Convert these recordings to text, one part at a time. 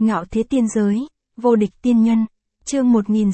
Ngạo thế tiên giới, vô địch tiên nhân, chương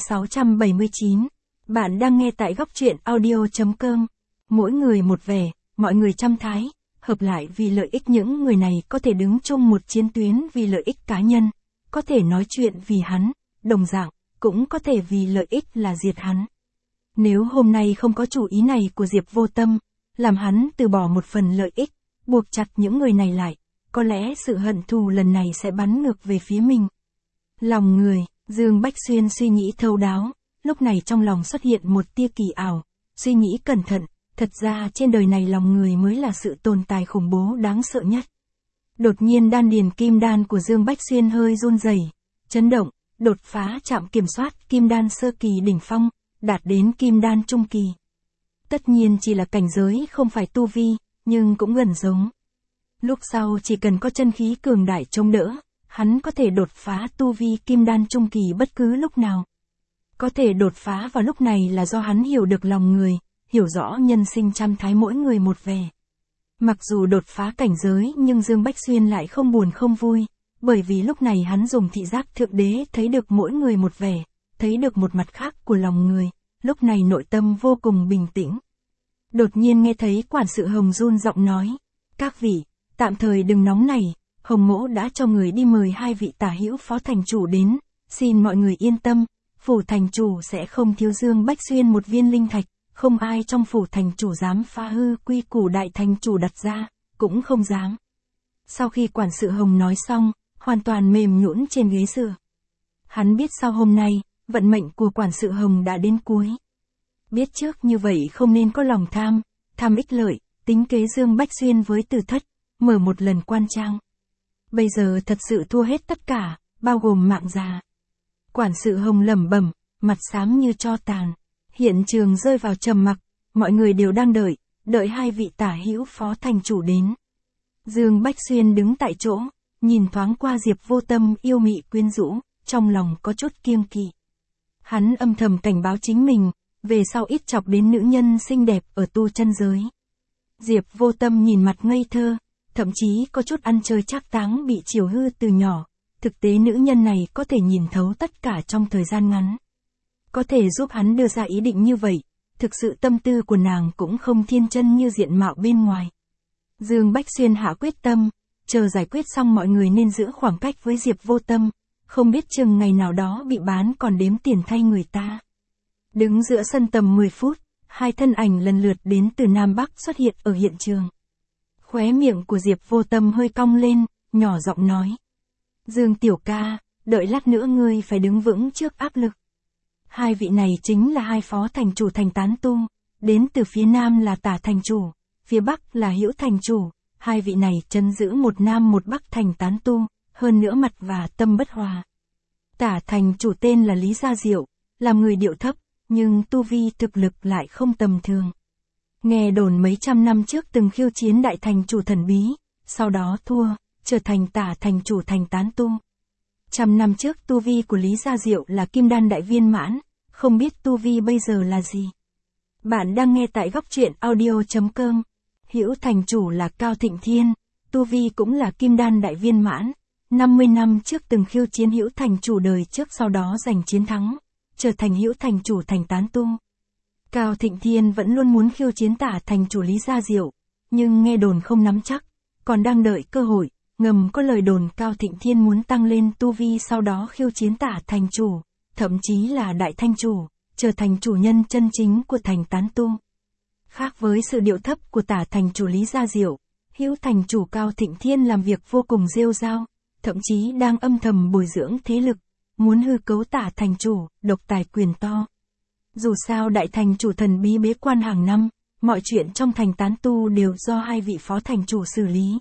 1679. Bạn đang nghe tại góc truyện audio.com. Mỗi người một vẻ, mọi người trăm thái, hợp lại vì lợi ích. Những người này có thể đứng chung một chiến tuyến vì lợi ích cá nhân, có thể nói chuyện vì hắn, đồng dạng, cũng có thể vì lợi ích là diệt hắn. Nếu hôm nay không có chủ ý này của Diệp Vô Tâm, làm hắn từ bỏ một phần lợi ích, buộc chặt những người này lại, có lẽ sự hận thù lần này sẽ bắn ngược về phía mình. Lòng người, Dương Bách Xuyên suy nghĩ thấu đáo, lúc này trong lòng xuất hiện một tia kỳ ảo, suy nghĩ cẩn thận, thật ra trên đời này lòng người mới là sự tồn tại khủng bố đáng sợ nhất. Đột nhiên đan điền kim đan của Dương Bách Xuyên hơi run rẩy, chấn động, đột phá trạm kiểm soát kim đan sơ kỳ đỉnh phong, đạt đến kim đan trung kỳ. Tất nhiên chỉ là cảnh giới không phải tu vi, nhưng cũng gần giống. Lúc sau chỉ cần có chân khí cường đại chống đỡ, hắn có thể đột phá tu vi kim đan trung kỳ bất cứ lúc nào. Có thể đột phá vào lúc này là do hắn hiểu được lòng người, hiểu rõ nhân sinh trăm thái mỗi người một vẻ. Mặc dù đột phá cảnh giới nhưng Dương Bách Xuyên lại không buồn không vui, bởi vì lúc này hắn dùng thị giác thượng đế thấy được mỗi người một vẻ, thấy được một mặt khác của lòng người, lúc này nội tâm vô cùng bình tĩnh. Đột nhiên nghe thấy quản sự Hồng run giọng nói, các vị, tạm thời đừng nóng này, Hồng Mỗ đã cho người đi mời hai vị tả hữu phó thành chủ đến, xin mọi người yên tâm, phủ thành chủ sẽ không thiếu Dương Bách Xuyên một viên linh thạch, không ai trong phủ thành chủ dám phá hư quy củ đại thành chủ đặt ra, cũng không dám. Sau khi quản sự Hồng nói xong, hoàn toàn mềm nhũn trên ghế dựa. Hắn biết sau hôm nay, vận mệnh của quản sự Hồng đã đến cuối. Biết trước như vậy không nên có lòng tham ích lợi, tính kế Dương Bách Xuyên với Từ Thất, mở một lần quan trang. Bây giờ thật sự thua hết tất cả, bao gồm mạng già. Quản sự Hồng lẩm bẩm, mặt xám như tro tàn. Hiện trường rơi vào trầm mặc, mọi người đều đang đợi hai vị tả hữu phó thành chủ đến. Dương Bách Xuyên đứng tại chỗ, nhìn thoáng qua Diệp Vô Tâm yêu mị quyến rũ, trong lòng có chút kiêng kỵ. Hắn âm thầm cảnh báo chính mình, về sau ít chọc đến nữ nhân xinh đẹp ở tu chân giới. Diệp Vô Tâm nhìn mặt ngây thơ, thậm chí có chút ăn chơi trác táng bị chiều hư từ nhỏ. Thực tế nữ nhân này có thể nhìn thấu tất cả trong thời gian ngắn. Có thể giúp hắn đưa ra ý định như vậy, thực sự tâm tư của nàng cũng không thiên chân như diện mạo bên ngoài. Dương Bách Xuyên hạ quyết tâm, chờ giải quyết xong mọi người nên giữ khoảng cách với Diệp Vô Tâm, không biết chừng ngày nào đó bị bán còn đếm tiền thay người ta. Đứng giữa sân tầm 10 phút, hai thân ảnh lần lượt đến từ Nam Bắc xuất hiện ở hiện trường. Khóe miệng của Diệp Vô Tâm hơi cong lên, nhỏ giọng nói. Dương tiểu ca, đợi lát nữa ngươi phải đứng vững trước áp lực. Hai vị này chính là hai phó thành chủ thành tán tu, đến từ phía Nam là tả thành chủ, phía Bắc là hữu thành chủ, hai vị này trấn giữ một Nam một Bắc thành tán tu, hơn nữa mặt và tâm bất hòa. Tả thành chủ tên là Lý Gia Diệu, làm người điệu thấp, nhưng tu vi thực lực lại không tầm thường. Nghe đồn mấy trăm năm trước từng khiêu chiến đại thành chủ thần bí, sau đó thua, trở thành tả thành chủ thành tán tu. Trăm năm trước tu vi của Lý Gia Diệu là kim đan đại viên mãn, không biết tu vi bây giờ là gì. Bạn đang nghe tại góc truyện audio.com. Hữu thành chủ là Cao Thịnh Thiên, tu vi cũng là kim đan đại viên mãn, 50 năm trước từng khiêu chiến hữu thành chủ đời trước sau đó giành chiến thắng, trở thành hữu thành chủ thành tán tu. Cao Thịnh Thiên vẫn luôn muốn khiêu chiến tả thành chủ Lý Gia Diệu, nhưng nghe đồn không nắm chắc, còn đang đợi cơ hội. Ngầm có lời đồn Cao Thịnh Thiên muốn tăng lên tu vi sau đó khiêu chiến tả thành chủ, thậm chí là đại thanh chủ, trở thành chủ nhân chân chính của thành tán tu. Khác với sự điệu thấp của tả thành chủ Lý Gia Diệu, hữu thành chủ Cao Thịnh Thiên làm việc vô cùng rêu rao, thậm chí đang âm thầm bồi dưỡng thế lực, muốn hư cấu tả thành chủ, độc tài quyền to. Dù sao đại thành chủ thần bí bế quan hàng năm, mọi chuyện trong thành tán tu đều do hai vị phó thành chủ xử lý.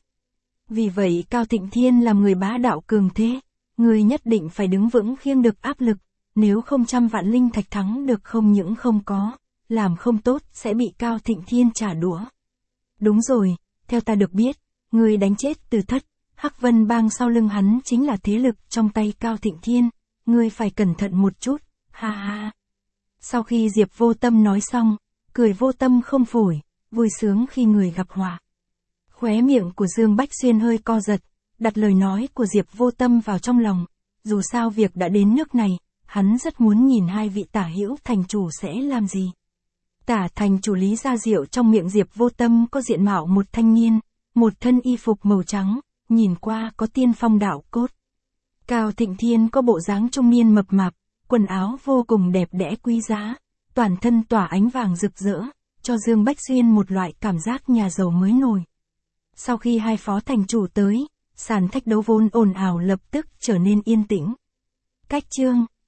Vì vậy Cao Thịnh Thiên làm người bá đạo cường thế, người nhất định phải đứng vững khiêng được áp lực, nếu không trăm vạn linh thạch thắng được không những không có, làm không tốt sẽ bị Cao Thịnh Thiên trả đũa. Đúng rồi, theo ta được biết, người đánh chết Từ Thất, Hắc Vân Bang sau lưng hắn chính là thế lực trong tay Cao Thịnh Thiên, ngươi phải cẩn thận một chút, ha ha. Sau khi Diệp Vô Tâm nói xong, cười vô tâm không phổi, vui sướng khi người gặp họa. Khóe miệng của Dương Bách Xuyên hơi co giật, đặt lời nói của Diệp Vô Tâm vào trong lòng, Dù sao việc đã đến nước này, hắn rất muốn nhìn hai vị tả hữu thành chủ sẽ làm gì. Tả thành chủ Lý Gia Diệu trong miệng Diệp Vô Tâm có diện mạo một thanh niên, một thân y phục màu trắng, nhìn qua có tiên phong đạo cốt. Cao Thịnh Thiên có bộ dáng trung niên mập mạp, quần áo vô cùng đẹp đẽ quý giá, toàn thân tỏa ánh vàng rực rỡ, cho Dương Bách Xuyên một loại cảm giác nhà giàu mới nổi. Sau khi hai phó thành chủ tới, sàn thách đấu vốn ồn ào lập tức trở nên yên tĩnh. Cách chương,